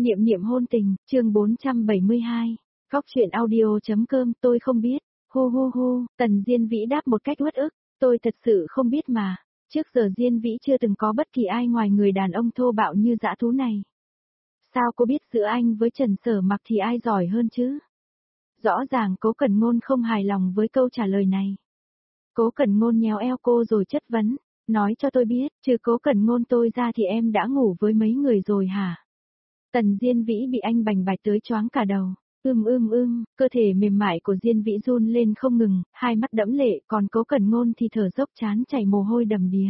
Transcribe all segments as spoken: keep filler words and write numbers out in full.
Niệm niệm hôn tình, chương bốn trăm bảy mươi hai. Góc truyện audio.com tôi không biết. Hu hu hu, Tần Diên Vĩ đáp một cách uất ức. Tôi thật sự không biết mà. Trước giờ Diên Vĩ chưa từng có bất kỳ ai ngoài người đàn ông thô bạo như dã thú này. Sao cô biết giữa anh với Trần Sở Mặc thì ai giỏi hơn chứ? Rõ ràng Cố Cẩn Ngôn không hài lòng với câu trả lời này. Cố Cẩn Ngôn nhéo eo cô rồi chất vấn. Nói cho tôi biết, trừ Cố Cẩn Ngôn tôi ra thì em đã ngủ với mấy người rồi hả? Tần Diên Vĩ bị anh bành bạch tới choáng cả đầu. Ưm ưm ưm, cơ thể mềm mại của Diên Vĩ run lên không ngừng, hai mắt đẫm lệ, còn Cố Cẩn Ngôn thì thở dốc chán chảy mồ hôi đầm đìa.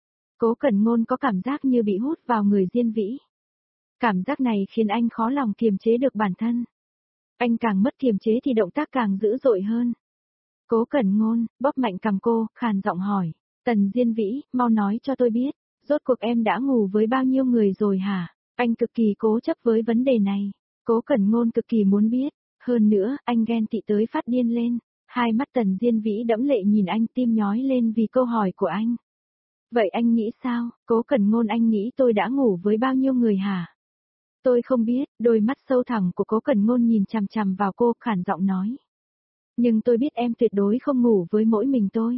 Cố Cẩn Ngôn có cảm giác như bị hút vào người Diên Vĩ. Cảm giác này khiến anh khó lòng kiềm chế được bản thân. Anh càng mất kiềm chế thì động tác càng dữ dội hơn. Cố Cẩn Ngôn, bóp mạnh cằm cô, khàn giọng hỏi. Tần Diên Vĩ, mau nói cho tôi biết, rốt cuộc em đã ngủ với bao nhiêu người rồi hả? Anh cực kỳ cố chấp với vấn đề này. Cố Cẩn Ngôn cực kỳ muốn biết. Hơn nữa, anh ghen tị tới phát điên lên. Hai mắt Tần Diên Vĩ đẫm lệ nhìn anh, tim nhói lên vì câu hỏi của anh. Vậy anh nghĩ sao? Cố Cẩn Ngôn, anh nghĩ tôi đã ngủ với bao nhiêu người hả? Tôi không biết, đôi mắt sâu thẳm của Cố Cẩn Ngôn nhìn chằm chằm vào cô, khản giọng nói. Nhưng tôi biết em tuyệt đối không ngủ với mỗi mình tôi.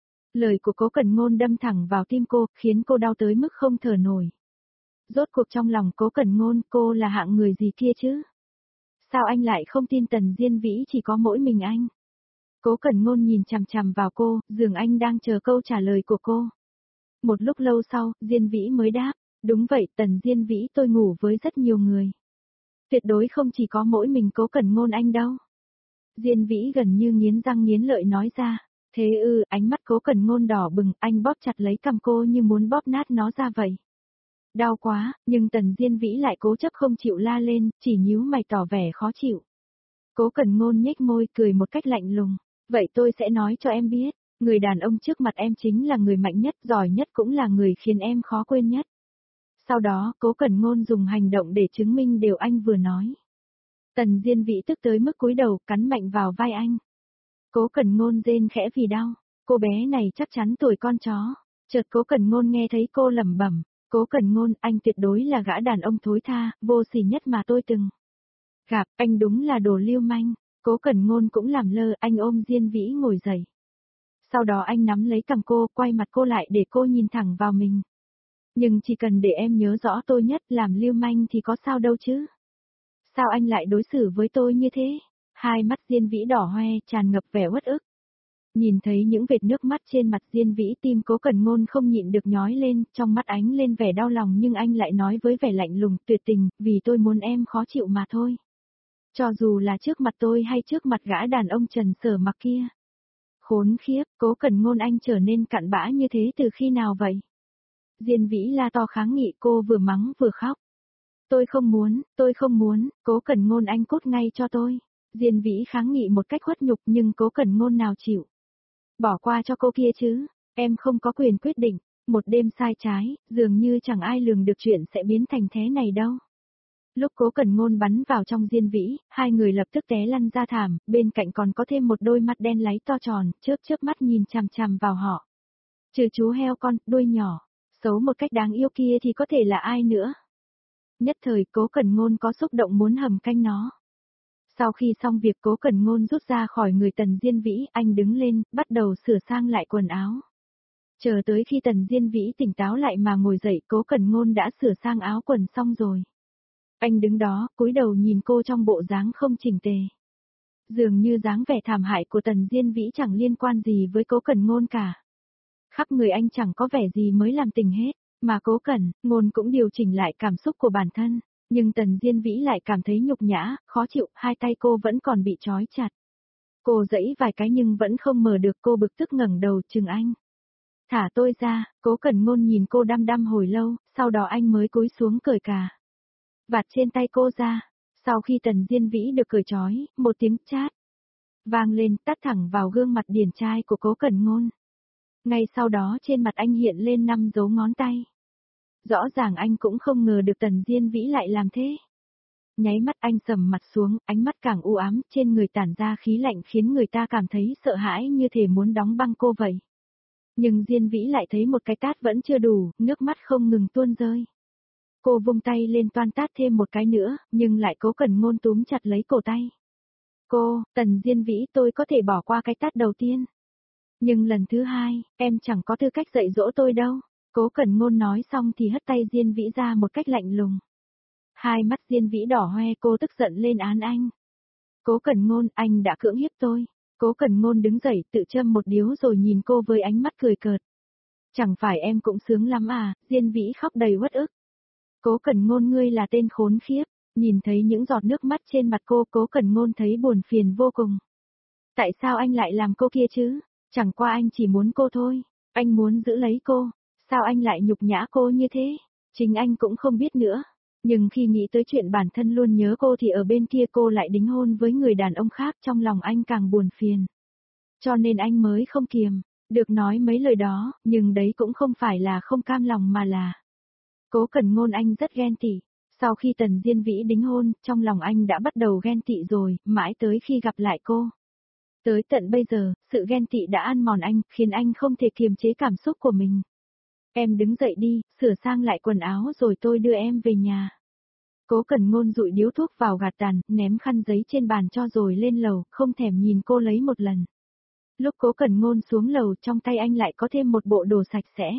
Lời của Cố Cẩn Ngôn đâm thẳng vào tim cô, khiến cô đau tới mức không thở nổi. Rốt cuộc trong lòng Cố Cẩn Ngôn, cô là hạng người gì kia chứ? Sao anh lại không tin Tần Diên Vĩ chỉ có mỗi mình anh? Cố Cẩn Ngôn nhìn chằm chằm vào cô, dường anh đang chờ câu trả lời của cô. Một lúc lâu sau, Diên Vĩ mới đáp, đúng vậy, Tần Diên Vĩ, tôi ngủ với rất nhiều người. Tuyệt đối không chỉ có mỗi mình Cố Cẩn Ngôn anh đâu. Diên Vĩ gần như nghiến răng nghiến lợi nói ra. Thế ư, ánh mắt Cố Cẩn Ngôn đỏ bừng, anh bóp chặt lấy cằm cô như muốn bóp nát nó ra vậy. Đau quá, nhưng Tần Diên Vĩ lại cố chấp không chịu la lên, chỉ nhíu mày tỏ vẻ khó chịu. Cố Cẩn Ngôn nhếch môi cười một cách lạnh lùng. Vậy tôi sẽ nói cho em biết, người đàn ông trước mặt em chính là người mạnh nhất, giỏi nhất, cũng là người khiến em khó quên nhất. Sau đó, Cố Cẩn Ngôn dùng hành động để chứng minh điều anh vừa nói. Tần Diên Vĩ tức tới mức cúi đầu, cắn mạnh vào vai anh. Cố Cẩn Ngôn rên khẽ vì đau. Cô bé này chắc chắn tuổi con chó. Chợt Cố Cẩn Ngôn nghe thấy cô lẩm bẩm. Cố Cẩn Ngôn, anh tuyệt đối là gã đàn ông thối tha, vô sỉ nhất mà tôi từng gặp, anh đúng là đồ lưu manh. Cố Cẩn Ngôn cũng làm lơ, anh ôm Diên Vĩ ngồi dậy. Sau đó anh nắm lấy cằm cô, quay mặt cô lại để cô nhìn thẳng vào mình. Nhưng chỉ cần để em nhớ rõ tôi nhất, làm lưu manh thì có sao đâu chứ. Sao anh lại đối xử với tôi như thế? Hai mắt Diên Vĩ đỏ hoe, tràn ngập vẻ uất ức. Nhìn thấy những vệt nước mắt trên mặt Diên Vĩ, tim Cố Cẩn Ngôn không nhịn được nhói lên, trong mắt ánh lên vẻ đau lòng, nhưng anh lại nói với vẻ lạnh lùng, tuyệt tình, vì tôi muốn em khó chịu mà thôi. Cho dù là trước mặt tôi hay trước mặt gã đàn ông Trần Sở Mặc kia. Khốn khiếp, Cố Cẩn Ngôn, anh trở nên cặn bã như thế từ khi nào vậy? Diên Vĩ la to kháng nghị, cô vừa mắng vừa khóc. Tôi không muốn, tôi không muốn, Cố Cẩn Ngôn, anh cút ngay cho tôi. Diên Vĩ kháng nghị một cách khuất nhục, nhưng Cố Cẩn Ngôn nào chịu. Bỏ qua cho cô kia chứ, em không có quyền quyết định. Một đêm sai trái, dường như chẳng ai lường được chuyện sẽ biến thành thế này đâu. Lúc Cố Cẩn Ngôn bắn vào trong Diên Vĩ, hai người lập tức té lăn ra thảm, bên cạnh còn có thêm một đôi mắt đen láy to tròn, chớp chớp mắt nhìn chằm chằm vào họ. Trừ chú heo con, đuôi nhỏ, xấu một cách đáng yêu kia thì có thể là ai nữa. Nhất thời Cố Cẩn Ngôn có xúc động muốn hầm canh nó. Sau khi xong việc, Cố Cẩn Ngôn rút ra khỏi người Tần Diên Vĩ, anh đứng lên, bắt đầu sửa sang lại quần áo. Chờ tới khi Tần Diên Vĩ tỉnh táo lại mà ngồi dậy, Cố Cẩn Ngôn đã sửa sang áo quần xong rồi. Anh đứng đó, cúi đầu nhìn cô trong bộ dáng không chỉnh tề. Dường như dáng vẻ thảm hại của Tần Diên Vĩ chẳng liên quan gì với Cố Cẩn Ngôn cả. Khắp người anh chẳng có vẻ gì mới làm tình hết, mà Cố Cẩn Ngôn cũng điều chỉnh lại cảm xúc của bản thân. Nhưng Tần Diên Vĩ lại cảm thấy nhục nhã, khó chịu, hai tay cô vẫn còn bị trói chặt. Cô giãy vài cái nhưng vẫn không mở được, cô bực tức ngẩng đầu chừng anh. Thả tôi ra, Cố Cẩn Ngôn nhìn cô đăm đăm hồi lâu, sau đó anh mới cúi xuống cởi cà vạt trên tay cô ra. Sau khi Tần Diên Vĩ được cởi trói, một tiếng chát vang lên, tát thẳng vào gương mặt điển trai của Cố Cẩn Ngôn. Ngay sau đó trên mặt anh hiện lên năm dấu ngón tay. Rõ ràng anh cũng không ngờ được Tần Diên Vĩ lại làm thế. Nháy mắt anh sầm mặt xuống, ánh mắt càng u ám, trên người tản ra khí lạnh khiến người ta cảm thấy sợ hãi như thể muốn đóng băng cô vậy. Nhưng Diên Vĩ lại thấy một cái tát vẫn chưa đủ, nước mắt không ngừng tuôn rơi. Cô vung tay lên toan tát thêm một cái nữa, nhưng lại Cố Cẩn Ngôn túm chặt lấy cổ tay. Cô, Tần Diên Vĩ, tôi có thể bỏ qua cái tát đầu tiên. Nhưng lần thứ hai, em chẳng có tư cách dạy dỗ tôi đâu. Cố Cẩn Ngôn nói xong thì hất tay Diên Vĩ ra một cách lạnh lùng. Hai mắt Diên Vĩ đỏ hoe, cô tức giận lên án anh. Cố Cẩn Ngôn, anh đã cưỡng hiếp tôi. Cố Cẩn Ngôn đứng dậy tự châm một điếu rồi nhìn cô với ánh mắt cười cợt. Chẳng phải em cũng sướng lắm à, Diên Vĩ khóc đầy uất ức. Cố Cẩn Ngôn, ngươi là tên khốn khiếp. Nhìn thấy những giọt nước mắt trên mặt cô, Cố Cẩn Ngôn thấy buồn phiền vô cùng. Tại sao anh lại làm cô kia chứ? Chẳng qua anh chỉ muốn cô thôi. Anh muốn giữ lấy cô. Sao anh lại nhục nhã cô như thế? Chính anh cũng không biết nữa. Nhưng khi nghĩ tới chuyện bản thân luôn nhớ cô thì ở bên kia cô lại đính hôn với người đàn ông khác, trong lòng anh càng buồn phiền. Cho nên anh mới không kiềm được nói mấy lời đó, nhưng đấy cũng không phải là không cam lòng mà là. Cố Cẩn Ngôn, anh rất ghen tị. Sau khi Tần Diên Vĩ đính hôn, trong lòng anh đã bắt đầu ghen tị rồi, mãi tới khi gặp lại cô. Tới tận bây giờ, sự ghen tị đã ăn mòn anh, khiến anh không thể kiềm chế cảm xúc của mình. Em đứng dậy đi, sửa sang lại quần áo rồi tôi đưa em về nhà. Cố Cẩn Ngôn dụi điếu thuốc vào gạt tàn, ném khăn giấy trên bàn cho rồi lên lầu, không thèm nhìn cô lấy một lần. Lúc Cố Cẩn Ngôn xuống lầu, trong tay anh lại có thêm một bộ đồ sạch sẽ.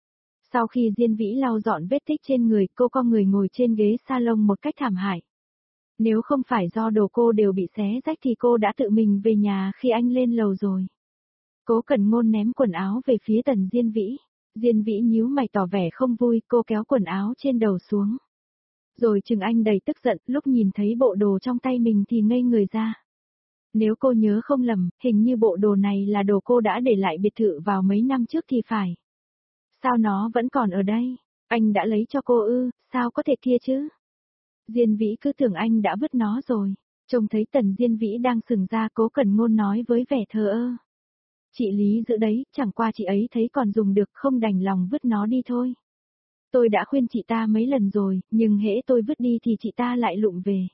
Sau khi Diên Vĩ lau dọn vết tích trên người, cô co người ngồi trên ghế salon một cách thảm hại. Nếu không phải do đồ cô đều bị xé rách thì cô đã tự mình về nhà khi anh lên lầu rồi. Cố Cẩn Ngôn ném quần áo về phía Tần Diên Vĩ. Diên Vĩ nhíu mày tỏ vẻ không vui, cô kéo quần áo trên đầu xuống. Rồi chừng anh đầy tức giận, lúc nhìn thấy bộ đồ trong tay mình thì ngây người ra. Nếu cô nhớ không lầm, hình như bộ đồ này là đồ cô đã để lại biệt thự vào mấy năm trước thì phải. Sao nó vẫn còn ở đây? Anh đã lấy cho cô ư, sao có thể kia chứ? Diên Vĩ cứ tưởng anh đã vứt nó rồi. Trông thấy Tần Diên Vĩ đang sừng ra, Cố Cẩn Ngôn nói với vẻ thờ ơ. Chị Lý giữ đấy, chẳng qua chị ấy thấy còn dùng được, không đành lòng vứt nó đi thôi. Tôi đã khuyên chị ta mấy lần rồi, nhưng hễ tôi vứt đi thì chị ta lại lụm về.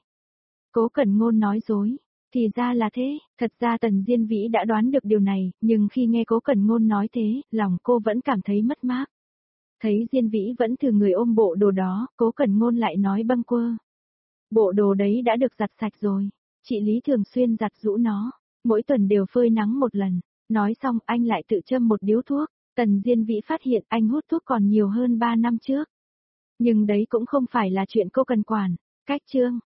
Cố Cẩn Ngôn nói dối. Thì ra là thế, thật ra Tần Diên Vĩ đã đoán được điều này, nhưng khi nghe Cố Cẩn Ngôn nói thế, lòng cô vẫn cảm thấy mất mát. Thấy Diên Vĩ vẫn thừa người ôm bộ đồ đó, Cố Cẩn Ngôn lại nói bâng quơ. Bộ đồ đấy đã được giặt sạch rồi, chị Lý thường xuyên giặt giũ nó, mỗi tuần đều phơi nắng một lần. Nói xong anh lại tự châm một điếu thuốc. Tần Diên Vĩ phát hiện anh hút thuốc còn nhiều hơn ba năm trước. Nhưng đấy cũng không phải là chuyện cô cần quản. Cách chương